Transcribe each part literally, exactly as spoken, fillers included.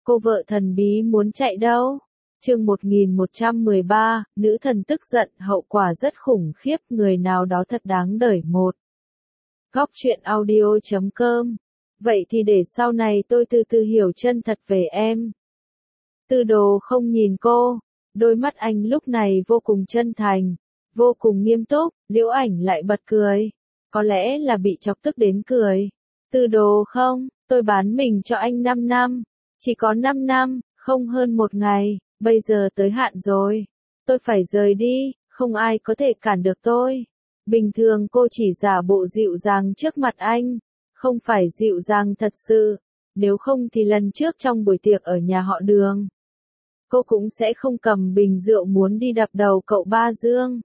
Cô vợ thần bí muốn chạy đâu? Chương một nghìn một trăm mười ba, nữ thần tức giận, hậu quả rất khủng khiếp, người nào đó thật đáng đời một. Góc truyện audio chấm com. Vậy thì để sau này tôi từ từ hiểu chân thật về em. Tư Đồ không nhìn cô, đôi mắt anh lúc này vô cùng chân thành, vô cùng nghiêm túc. Liễu Ảnh lại bật cười, có lẽ là bị chọc tức đến cười. Tư Đồ không, tôi bán mình cho anh năm năm, chỉ có năm năm, không hơn một ngày, bây giờ tới hạn rồi. Tôi phải rời đi, không ai có thể cản được tôi. Bình thường cô chỉ giả bộ dịu dàng trước mặt anh, không phải dịu dàng thật sự, nếu không thì lần trước trong buổi tiệc ở nhà họ Đường, cô cũng sẽ không cầm bình rượu muốn đi đập đầu cậu Ba Dương.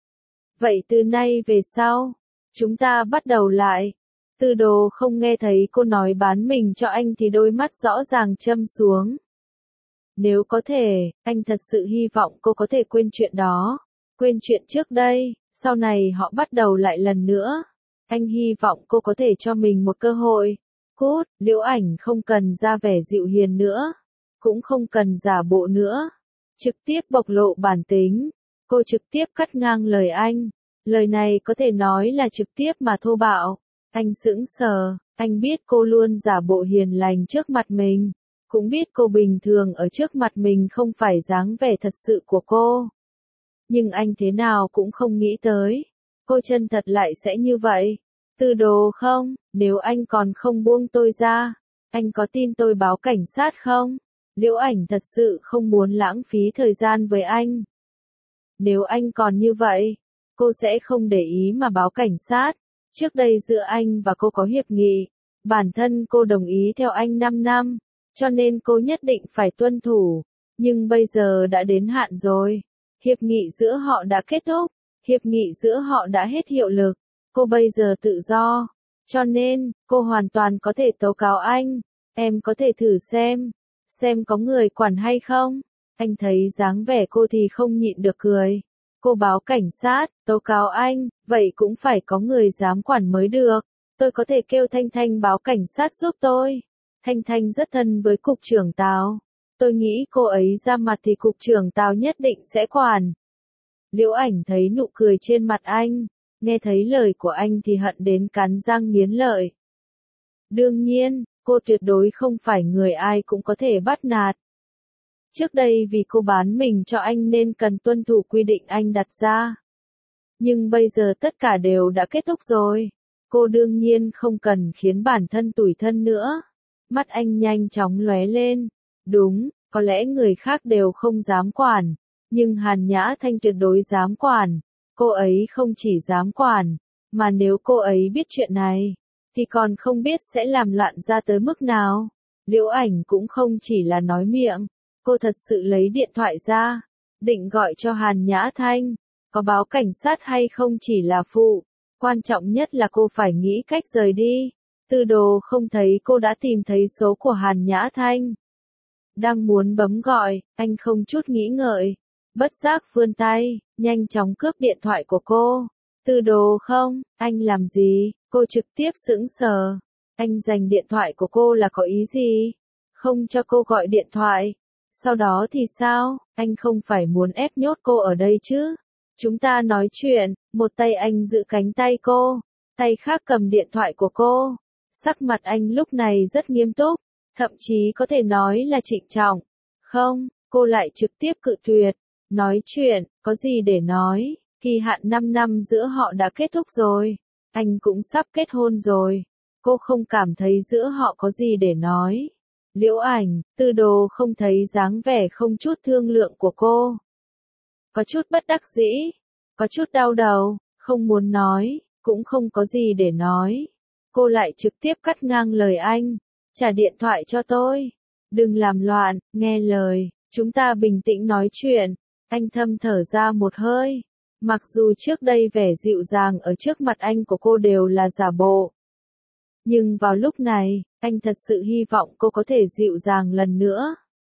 Vậy từ nay về sau, chúng ta bắt đầu lại. Tư Đồ không nghe thấy cô nói bán mình cho anh thì đôi mắt rõ ràng châm xuống. Nếu có thể, anh thật sự hy vọng cô có thể quên chuyện đó, quên chuyện trước đây, sau này họ bắt đầu lại lần nữa. Anh hy vọng cô có thể cho mình một cơ hội. Cút, Liễu Ảnh không cần ra vẻ dịu hiền nữa, cũng không cần giả bộ nữa, trực tiếp bộc lộ bản tính. Cô trực tiếp cắt ngang lời anh, lời này có thể nói là trực tiếp mà thô bạo. Anh sững sờ, anh biết cô luôn giả bộ hiền lành trước mặt mình, cũng biết cô bình thường ở trước mặt mình không phải dáng vẻ thật sự của cô. Nhưng anh thế nào cũng không nghĩ tới, cô chân thật lại sẽ như vậy. Tư Đồ không, nếu anh còn không buông tôi ra, anh có tin tôi báo cảnh sát không? Liễu Ảnh thật sự không muốn lãng phí thời gian với anh. Nếu anh còn như vậy, cô sẽ không để ý mà báo cảnh sát. Trước đây giữa anh và cô có hiệp nghị, bản thân cô đồng ý theo anh năm năm, cho nên cô nhất định phải tuân thủ, nhưng bây giờ đã đến hạn rồi. Hiệp nghị giữa họ đã kết thúc, hiệp nghị giữa họ đã hết hiệu lực, cô bây giờ tự do, cho nên, cô hoàn toàn có thể tố cáo anh. Em có thể thử xem, xem có người quản hay không. Anh thấy dáng vẻ cô thì không nhịn được cười. Cô báo cảnh sát, tố cáo anh, vậy cũng phải có người dám quản mới được. Tôi có thể kêu Thanh Thanh báo cảnh sát giúp tôi. Thanh Thanh rất thân với cục trưởng Tào. Tôi nghĩ cô ấy ra mặt thì cục trưởng Tào nhất định sẽ quản. Liễu Ảnh thấy nụ cười trên mặt anh, nghe thấy lời của anh thì hận đến cắn răng nghiến lợi. Đương nhiên, cô tuyệt đối không phải người ai cũng có thể bắt nạt. Trước đây vì cô bán mình cho anh nên cần tuân thủ quy định anh đặt ra. Nhưng bây giờ tất cả đều đã kết thúc rồi. Cô đương nhiên không cần khiến bản thân tủi thân nữa. Mắt anh nhanh chóng lóe lên. Đúng, có lẽ người khác đều không dám quản. Nhưng Hàn Nhã Thanh tuyệt đối dám quản. Cô ấy không chỉ dám quản, mà nếu cô ấy biết chuyện này, thì còn không biết sẽ làm loạn ra tới mức nào. Liễu Ảnh cũng không chỉ là nói miệng. Cô thật sự lấy điện thoại ra, định gọi cho Hàn Nhã Thanh. Có báo cảnh sát hay không chỉ là phụ, quan trọng nhất là cô phải nghĩ cách rời đi. Tư Đồ không thấy cô đã tìm thấy số của Hàn Nhã Thanh. Đang muốn bấm gọi, anh không chút nghĩ ngợi, bất giác vươn tay, nhanh chóng cướp điện thoại của cô. Tư Đồ không, anh làm gì? Cô trực tiếp sững sờ. Anh giành điện thoại của cô là có ý gì? Không cho cô gọi điện thoại. Sau đó thì sao? Anh không phải muốn ép nhốt cô ở đây chứ? Chúng ta nói chuyện, một tay anh giữ cánh tay cô, tay khác cầm điện thoại của cô. Sắc mặt anh lúc này rất nghiêm túc, thậm chí có thể nói là trịnh trọng. Không, cô lại trực tiếp cự tuyệt. Nói chuyện, có gì để nói, kỳ hạn năm năm giữa họ đã kết thúc rồi. Anh cũng sắp kết hôn rồi. Cô không cảm thấy giữa họ có gì để nói. Liễu Ảnh, Tư Đồ không thấy dáng vẻ không chút thương lượng của cô. Có chút bất đắc dĩ, có chút đau đầu, không muốn nói, cũng không có gì để nói. Cô lại trực tiếp cắt ngang lời anh, trả điện thoại cho tôi. Đừng làm loạn, nghe lời, chúng ta bình tĩnh nói chuyện. Anh thâm thở ra một hơi. Mặc dù trước đây vẻ dịu dàng ở trước mặt anh của cô đều là giả bộ. Nhưng vào lúc này, anh thật sự hy vọng cô có thể dịu dàng lần nữa.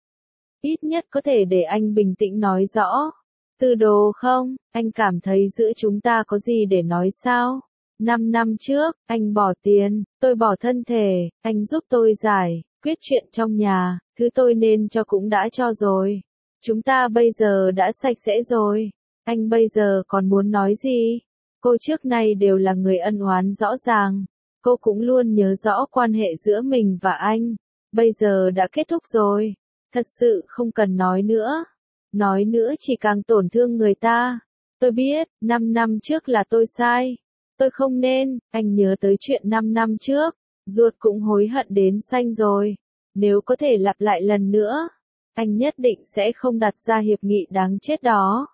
Ít nhất có thể để anh bình tĩnh nói rõ. Tư Đồ không, anh cảm thấy giữa chúng ta có gì để nói sao? Năm năm trước, anh bỏ tiền, tôi bỏ thân thể, anh giúp tôi giải quyết chuyện trong nhà, thứ tôi nên cho cũng đã cho rồi. Chúng ta bây giờ đã sạch sẽ rồi. Anh bây giờ còn muốn nói gì? Cô trước nay đều là người ân oán rõ ràng. Cô cũng luôn nhớ rõ quan hệ giữa mình và anh. Bây giờ đã kết thúc rồi. Thật sự không cần nói nữa. Nói nữa chỉ càng tổn thương người ta. Tôi biết, năm năm trước là tôi sai. Tôi không nên, anh nhớ tới chuyện năm năm trước. Ruột cũng hối hận đến xanh rồi. Nếu có thể lặp lại lần nữa, anh nhất định sẽ không đặt ra hiệp nghị đáng chết đó.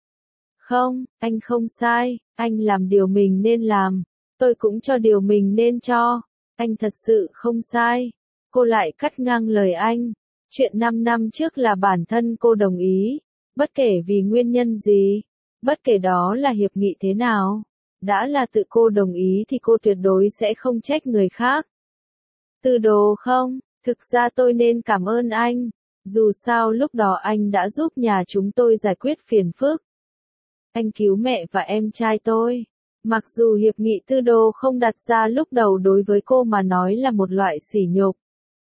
Không, anh không sai, anh làm điều mình nên làm. Tôi cũng cho điều mình nên cho. Anh thật sự không sai. Cô lại cắt ngang lời anh. Chuyện năm năm trước là bản thân cô đồng ý. Bất kể vì nguyên nhân gì. Bất kể đó là hiệp nghị thế nào. Đã là tự cô đồng ý thì cô tuyệt đối sẽ không trách người khác. Tư đồ không, thực ra tôi nên cảm ơn anh. Dù sao lúc đó anh đã giúp nhà chúng tôi giải quyết phiền phức. Anh cứu mẹ và em trai tôi. Mặc dù hiệp nghị tư đồ không đặt ra lúc đầu đối với cô mà nói là một loại sỉ nhục.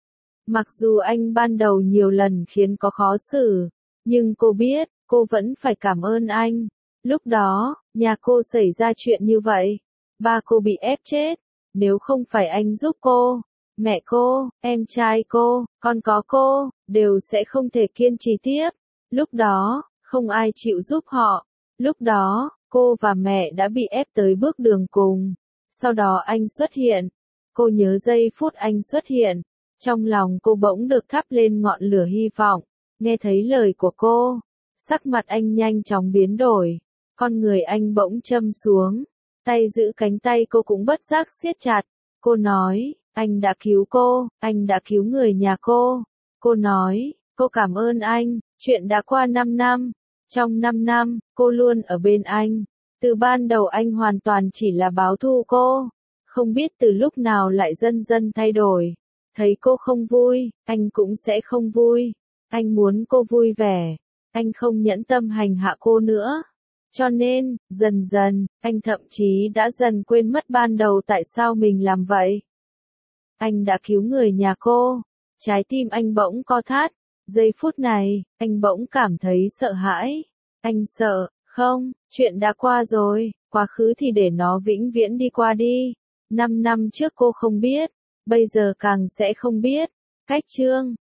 Mặc dù anh ban đầu nhiều lần khiến có khó xử, nhưng cô biết, cô vẫn phải cảm ơn anh. Lúc đó, nhà cô xảy ra chuyện như vậy. Ba cô bị ép chết. Nếu không phải anh giúp cô, mẹ cô, em trai cô, con có cô, đều sẽ không thể kiên trì tiếp. Lúc đó, không ai chịu giúp họ. Lúc đó, cô và mẹ đã bị ép tới bước đường cùng. Sau đó anh xuất hiện. Cô nhớ giây phút anh xuất hiện. Trong lòng cô bỗng được thắp lên ngọn lửa hy vọng. Nghe thấy lời của cô, sắc mặt anh nhanh chóng biến đổi. Con người anh bỗng châm xuống. Tay giữ cánh tay cô cũng bất giác siết chặt. Cô nói, anh đã cứu cô, anh đã cứu người nhà cô. Cô nói, cô cảm ơn anh, chuyện đã qua năm năm. Trong năm năm, cô luôn ở bên anh. Từ ban đầu anh hoàn toàn chỉ là báo thù cô. Không biết từ lúc nào lại dần dần thay đổi. Thấy cô không vui, anh cũng sẽ không vui. Anh muốn cô vui vẻ. Anh không nhẫn tâm hành hạ cô nữa. Cho nên, dần dần, anh thậm chí đã dần quên mất ban đầu tại sao mình làm vậy. Anh đã cứu người nhà cô. Trái tim anh bỗng co thắt. Giây phút này, anh bỗng cảm thấy sợ hãi. Anh sợ, không, chuyện đã qua rồi, quá khứ thì để nó vĩnh viễn đi qua đi. Năm năm trước cô không biết, bây giờ càng sẽ không biết. Cách chương